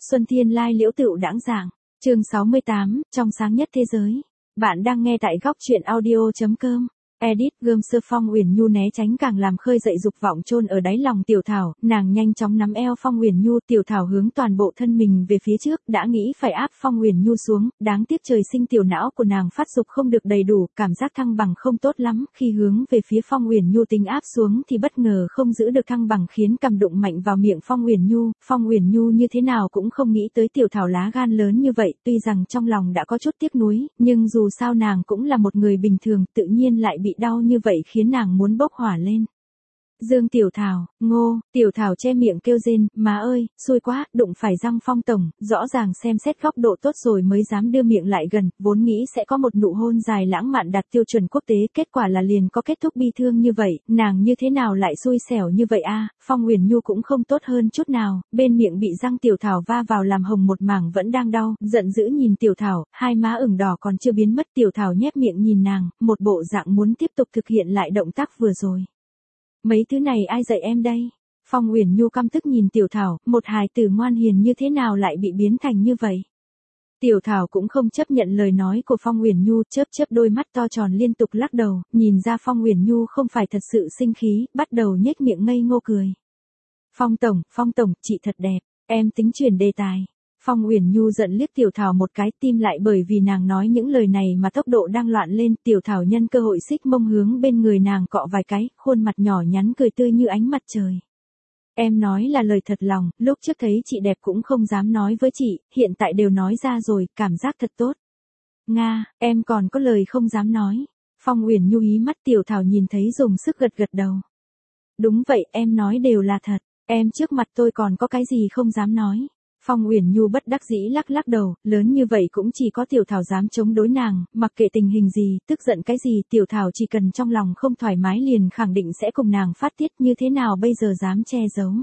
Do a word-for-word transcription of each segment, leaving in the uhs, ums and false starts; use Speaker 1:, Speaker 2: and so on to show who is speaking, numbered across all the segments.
Speaker 1: Xuân Thiên Lai Liễu Tựu Đãng Giảng, chương sáu mươi tám, trong sáng nhất thế giới. Bạn đang nghe tại góc truyện audio.com. Edit gươm sơ Phong Uyển Nhu né tránh càng làm khơi dậy dục vọng chôn ở đáy lòng Tiểu Thảo, nàng nhanh chóng nắm eo Phong Uyển Nhu, Tiểu Thảo hướng toàn bộ thân mình về phía trước, đã nghĩ phải áp Phong Uyển Nhu xuống, đáng tiếc trời sinh tiểu não của nàng phát dục không được đầy đủ, cảm giác thăng bằng không tốt lắm, khi hướng về phía Phong Uyển Nhu tính áp xuống thì bất ngờ không giữ được thăng bằng khiến cầm đụng mạnh vào miệng Phong Uyển Nhu, Phong Uyển Nhu như thế nào cũng không nghĩ tới Tiểu Thảo lá gan lớn như vậy, tuy rằng trong lòng đã có chút tiếc nuối, nhưng dù sao nàng cũng là một người bình thường, tự nhiên lại bị đau như vậy khiến nàng muốn bốc hỏa lên. Dương Tiểu Thảo, ngô, Tiểu Thảo che miệng kêu rên, má ơi, xui quá, đụng phải răng Phong tổng, rõ ràng xem xét góc độ tốt rồi mới dám đưa miệng lại gần, vốn nghĩ sẽ có một nụ hôn dài lãng mạn đạt tiêu chuẩn quốc tế, kết quả là liền có kết thúc bi thương như vậy, nàng như thế nào lại xui xẻo như vậy a? Phong Uyển Nhu cũng không tốt hơn chút nào, bên miệng bị răng Tiểu Thảo va vào làm hồng một mảng vẫn đang đau, giận dữ nhìn Tiểu Thảo, hai má ửng đỏ còn chưa biến mất, Tiểu Thảo nhếch miệng nhìn nàng, một bộ dạng muốn tiếp tục thực hiện lại động tác vừa rồi. Mấy thứ này ai dạy em đây? Phong Uyển Nhu căm tức nhìn Tiểu Thảo, một hài tử ngoan hiền như thế nào lại bị biến thành như vậy? Tiểu Thảo cũng không chấp nhận lời nói của Phong Uyển Nhu, chớp chớp đôi mắt to tròn liên tục lắc đầu, nhìn ra Phong Uyển Nhu không phải thật sự sinh khí, bắt đầu nhếch miệng ngây ngô cười. Phong tổng, Phong tổng, chị thật đẹp, em tính chuyển đề tài. Phong Uyển Nhu giận liếc Tiểu Thảo một cái, tim lại bởi vì nàng nói những lời này mà tốc độ đang loạn lên, Tiểu Thảo nhân cơ hội xích mông hướng bên người nàng cọ vài cái, khuôn mặt nhỏ nhắn cười tươi như ánh mặt trời. Em nói là lời thật lòng, lúc trước thấy chị đẹp cũng không dám nói với chị, hiện tại đều nói ra rồi, cảm giác thật tốt. Nga, em còn có lời không dám nói. Phong Uyển Nhu hí mắt, Tiểu Thảo nhìn thấy dùng sức gật gật đầu. Đúng vậy, em nói đều là thật, em trước mặt tôi còn có cái gì không dám nói. Phong Uyển Nhu bất đắc dĩ lắc lắc đầu, lớn như vậy cũng chỉ có Tiểu Thảo dám chống đối nàng, mặc kệ tình hình gì, tức giận cái gì, Tiểu Thảo chỉ cần trong lòng không thoải mái liền khẳng định sẽ cùng nàng phát tiết, như thế nào bây giờ dám che giấu.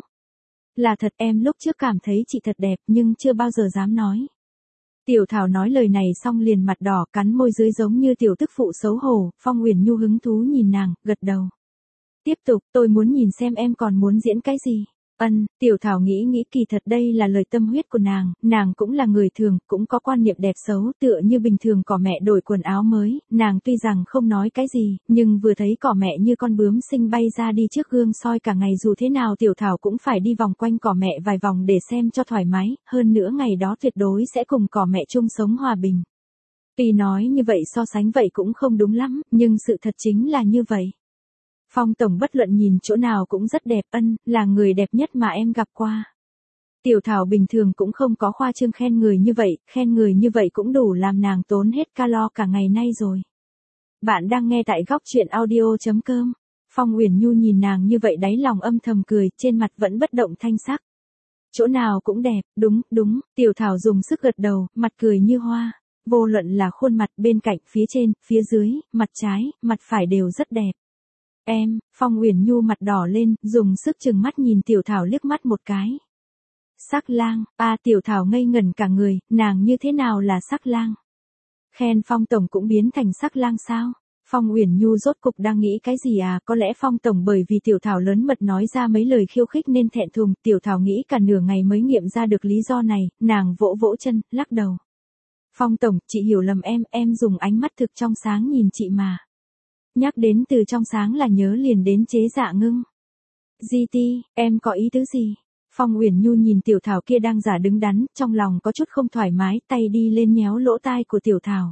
Speaker 1: Là thật, em lúc trước cảm thấy chị thật đẹp nhưng chưa bao giờ dám nói. Tiểu Thảo nói lời này xong liền mặt đỏ, cắn môi dưới giống như tiểu tức phụ xấu hổ, Phong Uyển Nhu hứng thú nhìn nàng, gật đầu. Tiếp tục, tôi muốn nhìn xem em còn muốn diễn cái gì. Ân, Tiểu Thảo nghĩ nghĩ kỳ thật đây là lời tâm huyết của nàng, nàng cũng là người thường, cũng có quan niệm đẹp xấu, tựa như bình thường cỏ mẹ đổi quần áo mới, nàng tuy rằng không nói cái gì, nhưng vừa thấy cỏ mẹ như con bướm xinh bay ra đi trước gương soi cả ngày dù thế nào Tiểu Thảo cũng phải đi vòng quanh cỏ mẹ vài vòng để xem cho thoải mái, hơn nữa ngày đó tuyệt đối sẽ cùng cỏ mẹ chung sống hòa bình. Tuy nói như vậy so sánh vậy cũng không đúng lắm, nhưng sự thật chính là như vậy. Phong tổng bất luận nhìn chỗ nào cũng rất đẹp, ân, là người đẹp nhất mà em gặp qua. Tiểu Thảo bình thường cũng không có khoa trương khen người như vậy, khen người như vậy cũng đủ làm nàng tốn hết calo cả ngày nay rồi. Bạn đang nghe tại góc truyện audio.com. Phong Uyển Nhu nhìn nàng như vậy đáy lòng âm thầm cười, trên mặt vẫn bất động thanh sắc. Chỗ nào cũng đẹp, đúng, đúng, Tiểu Thảo dùng sức gật đầu, mặt cười như hoa. Vô luận là khuôn mặt, bên cạnh, phía trên, phía dưới, mặt trái, mặt phải đều rất đẹp. Em, Phong Uyển Nhu mặt đỏ lên, dùng sức trừng mắt nhìn Tiểu Thảo liếc mắt một cái. Sắc lang, a Tiểu Thảo ngây ngẩn cả người, nàng như thế nào là sắc lang? Khen Phong tổng cũng biến thành sắc lang sao? Phong Uyển Nhu rốt cục đang nghĩ cái gì à, có lẽ Phong tổng bởi vì Tiểu Thảo lớn mật nói ra mấy lời khiêu khích nên thẹn thùng, Tiểu Thảo nghĩ cả nửa ngày mới nghiệm ra được lý do này, nàng vỗ vỗ chân, lắc đầu. Phong tổng, chị hiểu lầm em, em dùng ánh mắt thực trong sáng nhìn chị mà. Nhắc đến từ trong sáng là nhớ liền đến Chế Dạ Ngưng. giê tê, em có ý tứ gì? Phong Uyển Nhu nhìn Tiểu Thảo kia đang giả đứng đắn, trong lòng có chút không thoải mái, tay đi lên nhéo lỗ tai của Tiểu Thảo.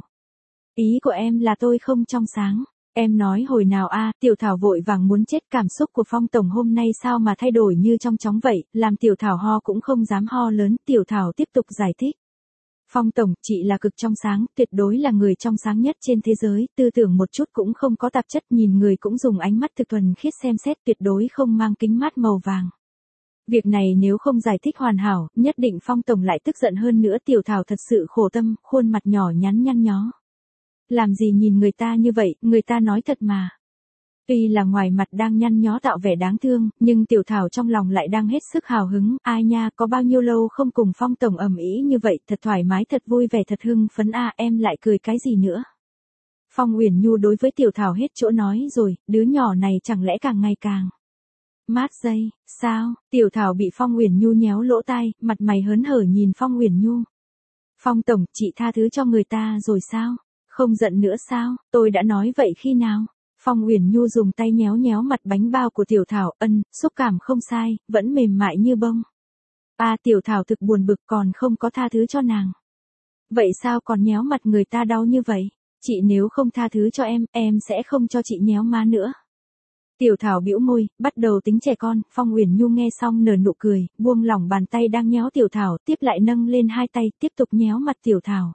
Speaker 1: Ý của em là tôi không trong sáng. Em nói hồi nào a? Tiểu Thảo vội vàng muốn chết, cảm xúc của Phong tổng hôm nay sao mà thay đổi như trong chóng vậy, làm Tiểu Thảo ho cũng không dám ho lớn, Tiểu Thảo tiếp tục giải thích. Phong tổng, chị là cực trong sáng, tuyệt đối là người trong sáng nhất trên thế giới, tư tưởng một chút cũng không có tạp chất, nhìn người cũng dùng ánh mắt thực thuần khiết xem xét, tuyệt đối không mang kính mát màu vàng. Việc này nếu không giải thích hoàn hảo, nhất định Phong tổng lại tức giận hơn nữa, Tiểu Thảo thật sự khổ tâm, khuôn mặt nhỏ nhắn nhăn nhó. Làm gì nhìn người ta như vậy, người ta nói thật mà. Tuy là ngoài mặt đang nhăn nhó tạo vẻ đáng thương, nhưng Tiểu Thảo trong lòng lại đang hết sức hào hứng, ai nha, có bao nhiêu lâu không cùng Phong tổng ầm ĩ như vậy, thật thoải mái, thật vui vẻ, thật hưng phấn a, em lại cười cái gì nữa. Phong Uyển Nhu đối với Tiểu Thảo hết chỗ nói rồi, đứa nhỏ này chẳng lẽ càng ngày càng Mát giây, sao? Tiểu Thảo bị Phong Uyển Nhu nhéo lỗ tai, mặt mày hớn hở nhìn Phong Uyển Nhu. Phong tổng, chị tha thứ cho người ta rồi sao? Không giận nữa sao? Tôi đã nói vậy khi nào? Phong Uyển Nhu dùng tay nhéo nhéo mặt bánh bao của Tiểu Thảo, ân, xúc cảm không sai, vẫn mềm mại như bông. À, Tiểu Thảo thực buồn bực còn không có tha thứ cho nàng. Vậy sao còn nhéo mặt người ta đau như vậy? Chị nếu không tha thứ cho em, em sẽ không cho chị nhéo má nữa. Tiểu Thảo bĩu môi, bắt đầu tính trẻ con, Phong Uyển Nhu nghe xong nở nụ cười, buông lỏng bàn tay đang nhéo Tiểu Thảo, tiếp lại nâng lên hai tay, tiếp tục nhéo mặt Tiểu Thảo.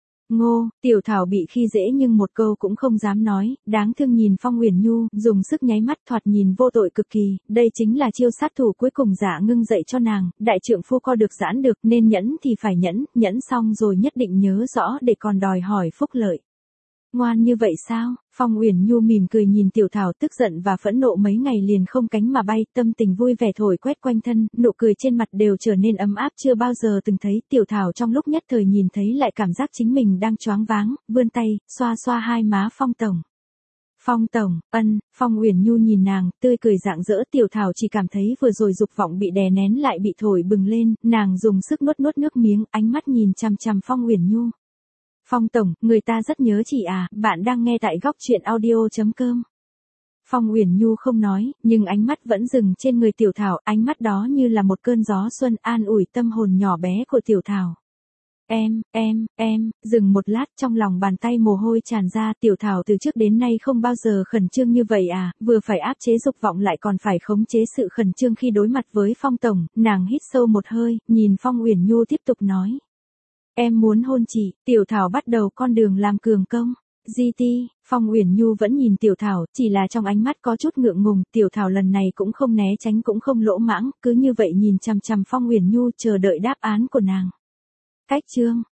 Speaker 1: Ngô, Tiểu Thảo bị khi dễ nhưng một câu cũng không dám nói, đáng thương nhìn Phong Uyển Nhu, dùng sức nháy mắt thoạt nhìn vô tội cực kỳ, đây chính là chiêu sát thủ cuối cùng Dạ Ngưng dạy cho nàng, đại trượng phu co được giãn được, nên nhẫn thì phải nhẫn, nhẫn xong rồi nhất định nhớ rõ để còn đòi hỏi phúc lợi. Ngoan như vậy sao? Phong Uyển Nhu mỉm cười nhìn Tiểu Thảo, tức giận và phẫn nộ mấy ngày liền không cánh mà bay, tâm tình vui vẻ thổi quét quanh thân, nụ cười trên mặt đều trở nên ấm áp chưa bao giờ từng thấy. Tiểu Thảo trong lúc nhất thời nhìn thấy lại cảm giác chính mình đang choáng váng, vươn tay, xoa xoa hai má Phong tổng. Phong tổng, ân, Phong Uyển Nhu nhìn nàng, tươi cười rạng rỡ. Tiểu Thảo chỉ cảm thấy vừa rồi dục vọng bị đè nén lại bị thổi bừng lên, nàng dùng sức nuốt nuốt nước miếng, ánh mắt nhìn chằm chằm Phong Uyển Nhu. Phong tổng, người ta rất nhớ chị à, bạn đang nghe tại góc truyện audio chấm com. Phong Uyển Nhu không nói, nhưng ánh mắt vẫn dừng trên người Tiểu Thảo, ánh mắt đó như là một cơn gió xuân an ủi tâm hồn nhỏ bé của Tiểu Thảo. Em, em, em, dừng một lát, trong lòng bàn tay mồ hôi tràn ra. Tiểu Thảo từ trước đến nay không bao giờ khẩn trương như vậy à, vừa phải áp chế dục vọng lại còn phải khống chế sự khẩn trương khi đối mặt với Phong tổng. Nàng hít sâu một hơi, nhìn Phong Uyển Nhu tiếp tục nói. Em muốn hôn chị. Tiểu Thảo bắt đầu con đường làm cường công. giê tê, Phong Uyển Nhu vẫn nhìn Tiểu Thảo, chỉ là trong ánh mắt có chút ngượng ngùng. Tiểu Thảo lần này cũng không né tránh cũng không lỗ mãng, cứ như vậy nhìn chằm chằm Phong Uyển Nhu chờ đợi đáp án của nàng. Cách chương